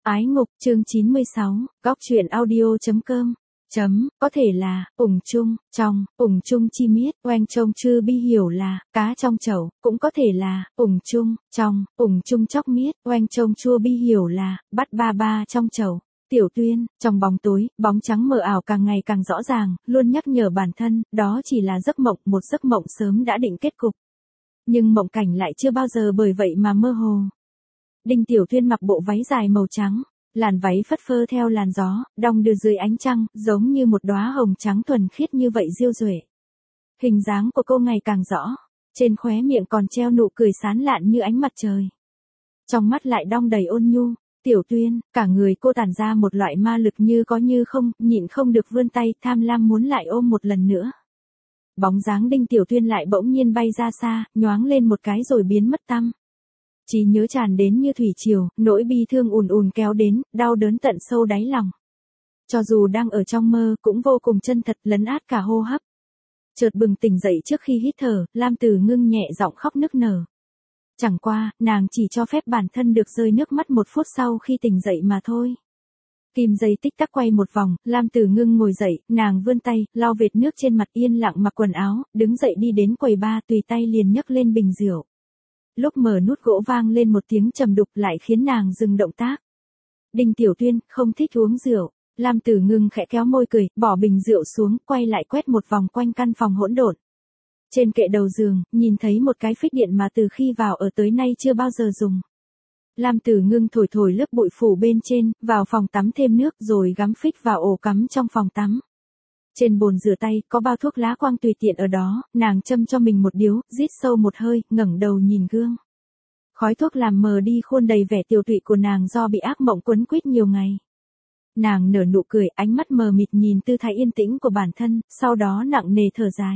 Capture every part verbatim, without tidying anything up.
Ái ngục chương chín mươi sáu, góc truyện audio.com. Chấm, có thể là, ủng chung, trong, ủng chung chi miết, oanh trông chư bi hiểu là, cá trong chậu, cũng có thể là, ủng chung, trong, ủng chung chóc miết, oanh trông chua bi hiểu là, bắt ba ba trong chậu. Tiểu Tuyên, trong bóng tối, bóng trắng mờ ảo càng ngày càng rõ ràng, luôn nhắc nhở bản thân, đó chỉ là giấc mộng, một giấc mộng sớm đã định kết cục. Nhưng mộng cảnh lại chưa bao giờ bởi vậy mà mơ hồ. Đinh Tiểu Tuyên mặc bộ váy dài màu trắng, làn váy phất phơ theo làn gió, đong đưa dưới ánh trăng, giống như một đóa hồng trắng thuần khiết như vậy diêu duệ. Hình dáng của cô ngày càng rõ, trên khóe miệng còn treo nụ cười sán lạn như ánh mặt trời. Trong mắt lại đong đầy ôn nhu. Tiểu Tuyên, cả người cô tản ra một loại ma lực như có như không, nhịn không được vươn tay, tham lam muốn lại ôm một lần nữa. Bóng dáng Đinh Tiểu Tuyên lại bỗng nhiên bay ra xa, nhoáng lên một cái rồi biến mất tăm. Trí nhớ tràn đến như thủy triều, nỗi bi thương ùn ùn kéo đến, đau đớn tận sâu đáy lòng. Cho dù đang ở trong mơ, cũng vô cùng chân thật, lấn át cả hô hấp. Chợt bừng tỉnh dậy trước khi hít thở, Lam Tử Ngưng nhẹ giọng khóc nức nở. Chẳng qua, nàng chỉ cho phép bản thân được rơi nước mắt một phút sau khi tỉnh dậy mà thôi. Kim dây tích tắc quay một vòng, Lam Tử Ngưng ngồi dậy, nàng vươn tay, lau vệt nước trên mặt, yên lặng mặc quần áo, đứng dậy đi đến quầy bar, tùy tay liền nhấc lên bình rượu. Lúc mở nút gỗ vang lên một tiếng trầm đục lại khiến nàng dừng động tác. Đinh Tiểu Tuyên, không thích uống rượu. Lam Tử Ngưng khẽ kéo môi cười, bỏ bình rượu xuống, quay lại quét một vòng quanh căn phòng hỗn độn. Trên kệ đầu giường, nhìn thấy một cái phích điện mà từ khi vào ở tới nay chưa bao giờ dùng. Lam Tử Ngưng thổi thổi lớp bụi phủ bên trên, vào phòng tắm thêm nước rồi gắm phích vào ổ cắm trong phòng tắm. Trên bồn rửa tay, có bao thuốc lá quang tùy tiện ở đó, nàng châm cho mình một điếu, rít sâu một hơi, ngẩng đầu nhìn gương. Khói thuốc làm mờ đi khuôn đầy vẻ tiều tụy của nàng do bị ác mộng quấn quýt nhiều ngày. Nàng nở nụ cười, ánh mắt mờ mịt nhìn tư thái yên tĩnh của bản thân, sau đó nặng nề thở dài.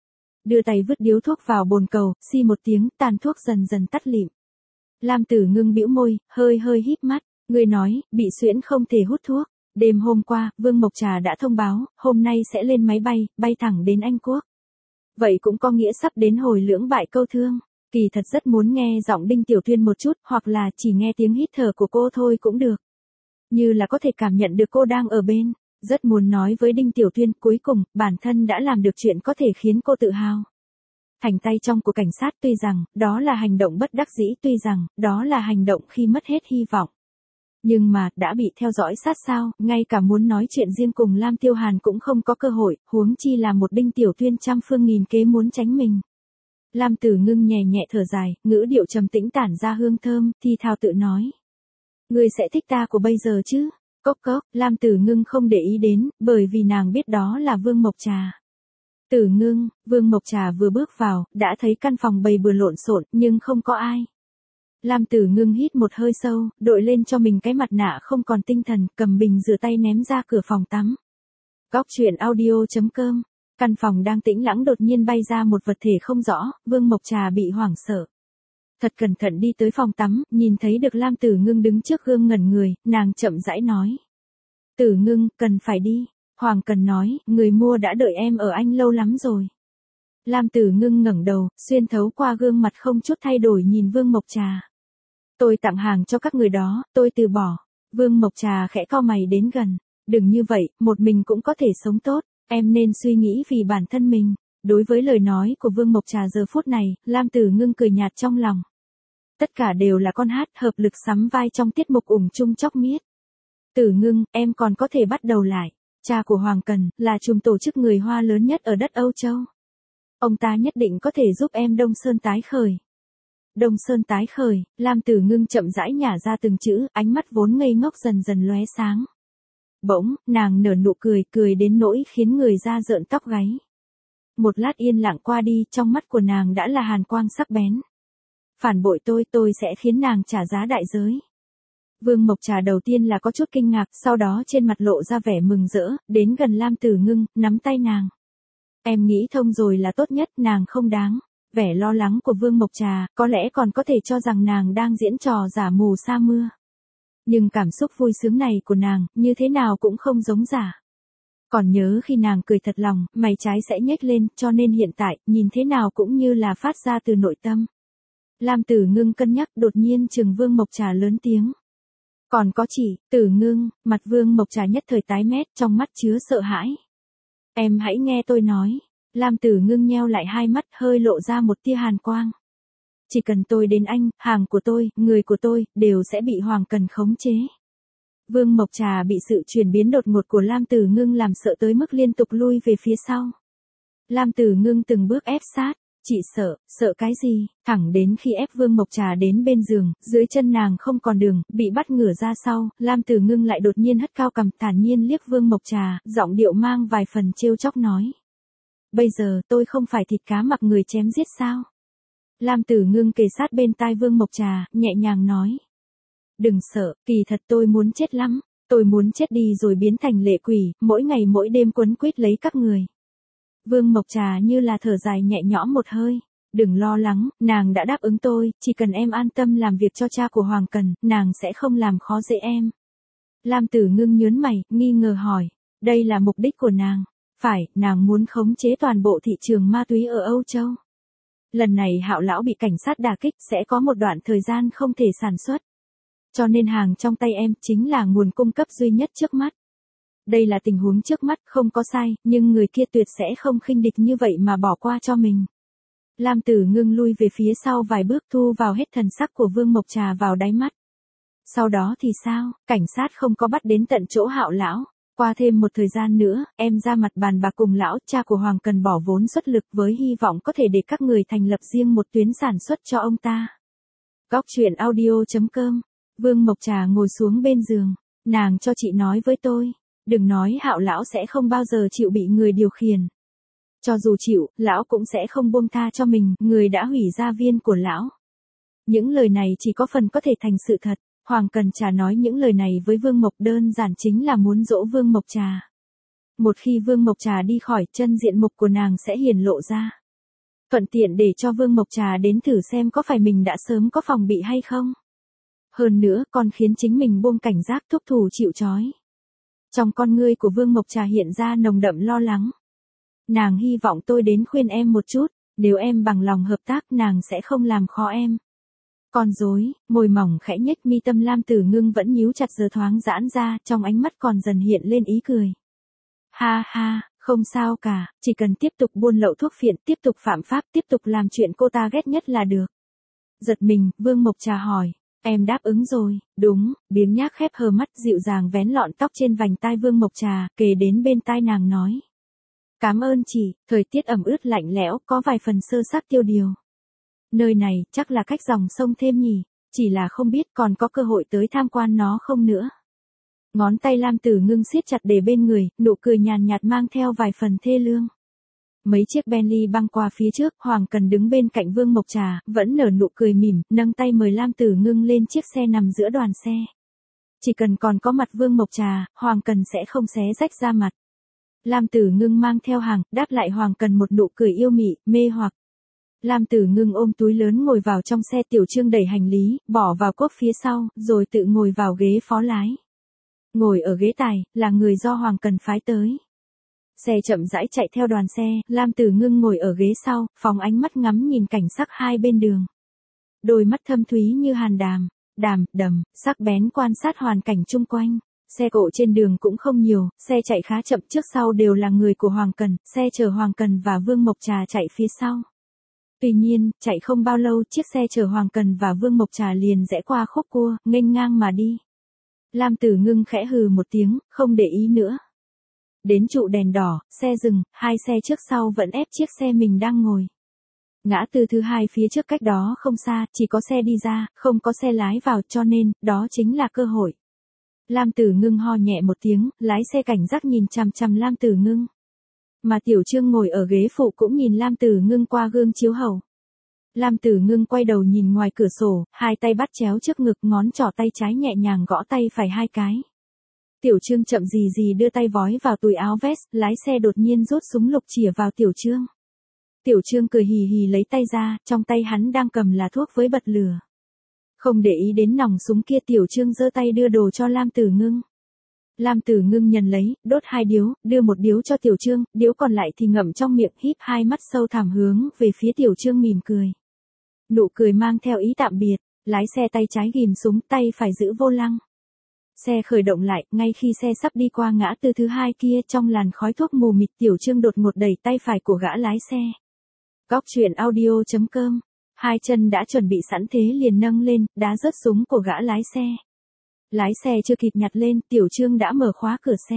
Đưa tay vứt điếu thuốc vào bồn cầu, xi một tiếng, tàn thuốc dần dần tắt lịm. Lam Tử Ngưng bĩu môi, hơi hơi híp mắt, người nói, bị suyễn không thể hút thuốc. Đêm hôm qua, Vương Mộc Trà đã thông báo, hôm nay sẽ lên máy bay, bay thẳng đến Anh Quốc. Vậy cũng có nghĩa sắp đến hồi lưỡng bại câu thương. Kỳ thật rất muốn nghe giọng Đinh Tiểu Tuyên một chút, hoặc là chỉ nghe tiếng hít thở của cô thôi cũng được. Như là có thể cảm nhận được cô đang ở bên. Rất muốn nói với Đinh Tiểu Tuyên, cuối cùng, bản thân đã làm được chuyện có thể khiến cô tự hào. Thành tay trong của cảnh sát, tuy rằng, đó là hành động bất đắc dĩ, tuy rằng, đó là hành động khi mất hết hy vọng. Nhưng mà, đã bị theo dõi sát sao, ngay cả muốn nói chuyện riêng cùng Lam Tiêu Hàn cũng không có cơ hội, huống chi là một Đinh Tiểu Tuyên trăm phương nghìn kế muốn tránh mình. Lam Tử Ngưng nhẹ nhẹ thở dài, ngữ điệu trầm tĩnh tản ra hương thơm, thì thào tự nói. Ngươi sẽ thích ta của bây giờ chứ? Cốc cốc, Lam Tử Ngưng không để ý đến, bởi vì nàng biết đó là Vương Mộc Trà. Tử Ngưng, Vương Mộc Trà vừa bước vào, đã thấy căn phòng bầy bừa lộn xộn, nhưng không có ai. Lam Tử Ngưng hít một hơi sâu, đội lên cho mình cái mặt nạ không còn tinh thần, cầm bình rửa tay ném ra cửa phòng tắm. Góc truyện audio.com. Căn phòng đang tĩnh lặng đột nhiên bay ra một vật thể không rõ, Vương Mộc Trà bị hoảng sợ. Thật cẩn thận đi tới phòng tắm, nhìn thấy được Lam Tử Ngưng đứng trước gương ngẩn người, nàng chậm rãi nói. Tử Ngưng, cần phải đi. Hoàng Cần nói, người mua đã đợi em ở anh lâu lắm rồi. Lam Tử Ngưng ngẩng đầu, xuyên thấu qua gương mặt không chút thay đổi nhìn Vương Mộc Trà. Tôi tặng hàng cho các người đó, tôi từ bỏ. Vương Mộc Trà khẽ cau mày đến gần. Đừng như vậy, một mình cũng có thể sống tốt, em nên suy nghĩ vì bản thân mình. Đối với lời nói của Vương Mộc Trà giờ phút này, Lam Tử Ngưng cười nhạt trong lòng. Tất cả đều là con hát hợp lực sắm vai trong tiết mục ủng chung chóc miết. Tử Ngưng, em còn có thể bắt đầu lại. Cha của Hoàng Cần, là trùm tổ chức người Hoa lớn nhất ở đất Âu Châu. Ông ta nhất định có thể giúp em Đông Sơn tái khởi. Đông Sơn tái khởi, Lam Tử Ngưng chậm rãi nhả ra từng chữ, ánh mắt vốn ngây ngốc dần dần lóe sáng. Bỗng, nàng nở nụ cười, cười đến nỗi khiến người da rợn tóc gáy. Một lát yên lặng qua đi, trong mắt của nàng đã là hàn quang sắc bén. Phản bội tôi, tôi sẽ khiến nàng trả giá đại giới. Vương Mộc Trà đầu tiên là có chút kinh ngạc, sau đó trên mặt lộ ra vẻ mừng rỡ, đến gần Lam Tử Ngưng, nắm tay nàng. Em nghĩ thông rồi là tốt nhất, nàng không đáng. Vẻ lo lắng của Vương Mộc Trà, có lẽ còn có thể cho rằng nàng đang diễn trò giả mù sa mưa. Nhưng cảm xúc vui sướng này của nàng, như thế nào cũng không giống giả. Còn nhớ khi nàng cười thật lòng, mày trái sẽ nhếch lên, cho nên hiện tại, nhìn thế nào cũng như là phát ra từ nội tâm. Lam Tử Ngưng cân nhắc, đột nhiên trừng Vương Mộc Trà lớn tiếng. Còn có chị, Tử Ngưng, mặt Vương Mộc Trà nhất thời tái mét, trong mắt chứa sợ hãi. Em hãy nghe tôi nói. Lam Tử Ngưng nheo lại hai mắt, hơi lộ ra một tia hàn quang. Chỉ cần tôi đến anh, hàng của tôi, người của tôi, đều sẽ bị Hoàng Cần khống chế. Vương Mộc Trà bị sự chuyển biến đột ngột của Lam Tử Ngưng làm sợ tới mức liên tục lui về phía sau. Lam Tử Ngưng từng bước ép sát. Chị sợ, sợ cái gì, thẳng đến khi ép Vương Mộc Trà đến bên giường, dưới chân nàng không còn đường, bị bắt ngửa ra sau, Lam Tử Ngưng lại đột nhiên hất cao cằm, thản nhiên liếc Vương Mộc Trà, giọng điệu mang vài phần trêu chọc nói. Bây giờ tôi không phải thịt cá mặc người chém giết sao? Lam Tử Ngưng kề sát bên tai Vương Mộc Trà, nhẹ nhàng nói. Đừng sợ, kỳ thật tôi muốn chết lắm, tôi muốn chết đi rồi biến thành lệ quỷ, mỗi ngày mỗi đêm quấn quýt lấy các người. Vương Mộc Trà như là thở dài nhẹ nhõm một hơi. Đừng lo lắng, nàng đã đáp ứng tôi, chỉ cần em an tâm làm việc cho cha của Hoàng Cần, nàng sẽ không làm khó dễ em. Lam Tử Ngưng nhớn mày, nghi ngờ hỏi. Đây là mục đích của nàng. Phải, nàng muốn khống chế toàn bộ thị trường ma túy ở Âu Châu. Lần này Hạo lão bị cảnh sát đả kích, sẽ có một đoạn thời gian không thể sản xuất. Cho nên hàng trong tay em chính là nguồn cung cấp duy nhất trước mắt. Đây là tình huống trước mắt, không có sai, nhưng người kia tuyệt sẽ không khinh địch như vậy mà bỏ qua cho mình. Lam Tử Ngưng lui về phía sau vài bước, thu vào hết thần sắc của Vương Mộc Trà vào đáy mắt. Sau đó thì sao, cảnh sát không có bắt đến tận chỗ Hạo lão. Qua thêm một thời gian nữa, em ra mặt bàn bạc cùng lão, cha của Hoàng Cần bỏ vốn xuất lực với hy vọng có thể để các người thành lập riêng một tuyến sản xuất cho ông ta. Góc truyện audio chấm com. Vương Mộc Trà ngồi xuống bên giường. Nàng cho chị nói với tôi. Đừng nói Hạo lão sẽ không bao giờ chịu bị người điều khiển. Cho dù chịu, lão cũng sẽ không buông tha cho mình, người đã hủy gia viên của lão. Những lời này chỉ có phần có thể thành sự thật. Hoàng Cần Trà nói những lời này với Vương Mộc đơn giản chính là muốn dỗ Vương Mộc Trà. Một khi Vương Mộc Trà đi khỏi, chân diện mục của nàng sẽ hiển lộ ra. Thuận tiện để cho Vương Mộc Trà đến thử xem có phải mình đã sớm có phòng bị hay không. Hơn nữa, còn khiến chính mình buông cảnh giác, thúc thủ chịu trói. Trong con ngươi của Vương Mộc Trà hiện ra nồng đậm lo lắng. Nàng hy vọng tôi đến khuyên em một chút, nếu em bằng lòng hợp tác nàng sẽ không làm khó em. Con rối, môi mỏng khẽ nhếch mi tâm Lam Tử Ngưng vẫn nhíu chặt giờ thoáng giãn ra, trong ánh mắt còn dần hiện lên ý cười. Ha ha, không sao cả, chỉ cần tiếp tục buôn lậu thuốc phiện, tiếp tục phạm pháp, tiếp tục làm chuyện cô ta ghét nhất là được. Giật mình, Vương Mộc Trà hỏi. Em đáp ứng rồi, đúng, biếng nhác khép hờ mắt dịu dàng vén lọn tóc trên vành tai Vương Mộc Trà, kề đến bên tai nàng nói. Cảm ơn chị, thời tiết ẩm ướt lạnh lẽo, có vài phần sơ xác tiêu điều. Nơi này, chắc là cách dòng sông thêm nhỉ, chỉ là không biết còn có cơ hội tới tham quan nó không nữa. Ngón tay Lam Tử Ngưng siết chặt để bên người, nụ cười nhàn nhạt mang theo vài phần thê lương. Mấy chiếc Bentley băng qua phía trước, Hoàng Cần đứng bên cạnh Vương Mộc Trà, vẫn nở nụ cười mỉm, nâng tay mời Lam Tử Ngưng lên chiếc xe nằm giữa đoàn xe. Chỉ cần còn có mặt Vương Mộc Trà, Hoàng Cần sẽ không xé rách ra mặt. Lam Tử Ngưng mang theo hàng, đáp lại Hoàng Cần một nụ cười yêu mị, mê hoặc. Lam Tử Ngưng ôm túi lớn ngồi vào trong xe, Tiểu Trương đẩy hành lý, bỏ vào cốp phía sau, rồi tự ngồi vào ghế phó lái. Ngồi ở ghế tài, là người do Hoàng Cần phái tới. Xe chậm rãi chạy theo đoàn xe, Lam Tử Ngưng ngồi ở ghế sau, phóng ánh mắt ngắm nhìn cảnh sắc hai bên đường. Đôi mắt thâm thúy như hàn đàm, đàm, đầm, sắc bén quan sát hoàn cảnh chung quanh. Xe cộ trên đường cũng không nhiều, xe chạy khá chậm, trước sau đều là người của Hoàng Cần, xe chở Hoàng Cần và Vương Mộc Trà chạy phía sau. Tuy nhiên, chạy không bao lâu, chiếc xe chở Hoàng Cần và Vương Mộc Trà liền rẽ qua khúc cua, nghênh ngang mà đi. Lam Tử Ngưng khẽ hừ một tiếng, không để ý nữa. Đến trụ đèn đỏ, xe dừng, hai xe trước sau vẫn ép chiếc xe mình đang ngồi. Ngã tư thứ hai phía trước cách đó không xa, chỉ có xe đi ra, không có xe lái vào, cho nên, đó chính là cơ hội. Lam Tử Ngưng ho nhẹ một tiếng, lái xe cảnh giác nhìn chằm chằm Lam Tử Ngưng. Mà Tiểu Trương ngồi ở ghế phụ cũng nhìn Lam Tử Ngưng qua gương chiếu hậu. Lam Tử Ngưng quay đầu nhìn ngoài cửa sổ, hai tay bắt chéo trước ngực, ngón trỏ tay trái nhẹ nhàng gõ tay phải hai cái. Tiểu Trương chậm gì gì đưa tay vói vào túi áo vest, lái xe đột nhiên rút súng lục chĩa vào Tiểu Trương. Tiểu Trương cười hì hì lấy tay ra, trong tay hắn đang cầm là thuốc với bật lửa. Không để ý đến nòng súng kia, Tiểu Trương giơ tay đưa đồ cho Lam Tử Ngưng. Lam Tử Ngưng nhận lấy, đốt hai điếu, đưa một điếu cho Tiểu Trương, điếu còn lại thì ngậm trong miệng, híp hai mắt sâu thẳm hướng về phía Tiểu Trương mỉm cười. Nụ cười mang theo ý tạm biệt, lái xe tay trái ghìm súng, tay phải giữ vô lăng. Xe khởi động lại, ngay khi xe sắp đi qua ngã tư thứ hai kia trong làn khói thuốc mù mịt Tiểu Trương đột ngột đẩy tay phải của gã lái xe. Góc truyện audio chấm com. Hai chân đã chuẩn bị sẵn thế liền nâng lên, đá rớt súng của gã lái xe. Lái xe chưa kịp nhặt lên, Tiểu Trương đã mở khóa cửa xe.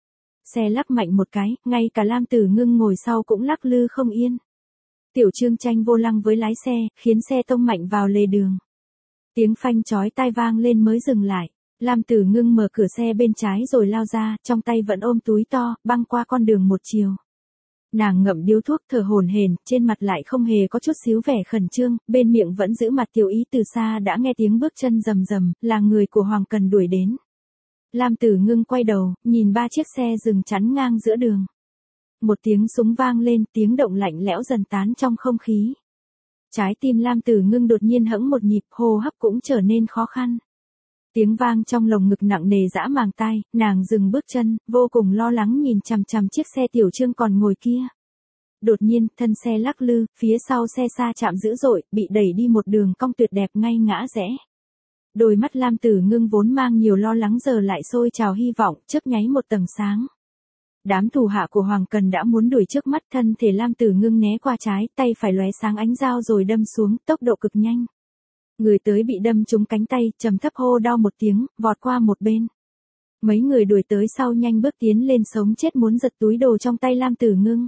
Xe lắc mạnh một cái, ngay cả Lam Tử Ngưng ngồi sau cũng lắc lư không yên. Tiểu Trương tranh vô lăng với lái xe, khiến xe tông mạnh vào lề đường. Tiếng phanh chói tai vang lên mới dừng lại. Lam Tử Ngưng mở cửa xe bên trái rồi lao ra, trong tay vẫn ôm túi to, băng qua con đường một chiều. Nàng ngậm điếu thuốc thở hổn hển, trên mặt lại không hề có chút xíu vẻ khẩn trương, bên miệng vẫn giữ mặt tiểu ý. Từ xa đã nghe tiếng bước chân rầm rầm, là người của Hoàng Cần đuổi đến. Lam Tử Ngưng quay đầu, nhìn ba chiếc xe dừng chắn ngang giữa đường. Một tiếng súng vang lên, tiếng động lạnh lẽo dần tán trong không khí. Trái tim Lam Tử Ngưng đột nhiên hẫng một nhịp, hô hấp cũng trở nên khó khăn. Tiếng vang trong lồng ngực nặng nề dã màng tai, nàng dừng bước chân, vô cùng lo lắng nhìn chằm chằm chiếc xe Tiểu Trương còn ngồi kia. Đột nhiên, thân xe lắc lư, phía sau xe sa chạm dữ dội, bị đẩy đi một đường cong tuyệt đẹp ngay ngã rẽ. Đôi mắt Lam Tử Ngưng vốn mang nhiều lo lắng giờ lại sôi trào hy vọng, chớp nháy một tầng sáng. Đám thủ hạ của Hoàng Cần đã muốn đuổi trước mắt, thân thể Lam Tử Ngưng né qua trái, tay phải lóe sáng ánh dao rồi đâm xuống, tốc độ cực nhanh. Người tới bị đâm trúng cánh tay, trầm thấp hô đau một tiếng, vọt qua một bên. Mấy người đuổi tới sau nhanh bước tiến lên sống chết muốn giật túi đồ trong tay Lam Tử Ngưng.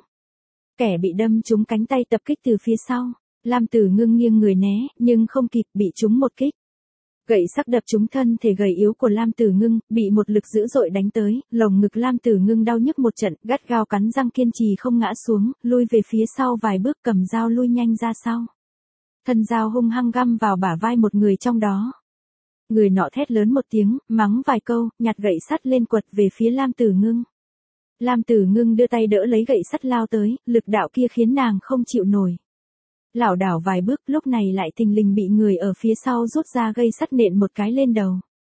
Kẻ bị đâm trúng cánh tay tập kích từ phía sau. Lam Tử Ngưng nghiêng người né, nhưng không kịp, bị trúng một kích. Gậy sắc đập trúng thân thể gầy yếu của Lam Tử Ngưng, bị một lực dữ dội đánh tới, lồng ngực Lam Tử Ngưng đau nhức một trận, gắt gao cắn răng kiên trì không ngã xuống, lui về phía sau vài bước, cầm dao lui nhanh ra sau. Thân dao hung hăng găm vào bả vai một người trong đó. Người nọ thét lớn một tiếng, mắng vài câu, nhặt gậy sắt lên quật về phía Lam Tử Ngưng. Lam Tử Ngưng đưa tay đỡ lấy gậy sắt lao tới, lực đạo kia khiến nàng không chịu nổi. Lảo đảo vài bước, lúc này lại thình lình bị người ở phía sau rút ra gây sắt nện một cái lên đầu.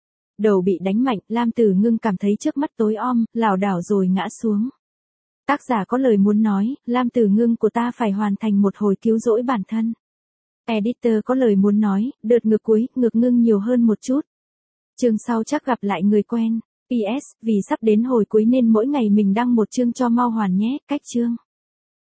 Đầu bị đánh mạnh, Lam Tử Ngưng cảm thấy trước mắt tối om, lảo đảo rồi ngã xuống. Tác giả có lời muốn nói, Lam Tử Ngưng của ta phải hoàn thành một hồi cứu rỗi bản thân. Editor có lời muốn nói, đợt ngược cuối, ngược ngưng nhiều hơn một chút. Chương sau chắc gặp lại người quen. pê ét, vì sắp đến hồi cuối nên mỗi ngày mình đăng một chương cho mau hoàn nhé, cách chương.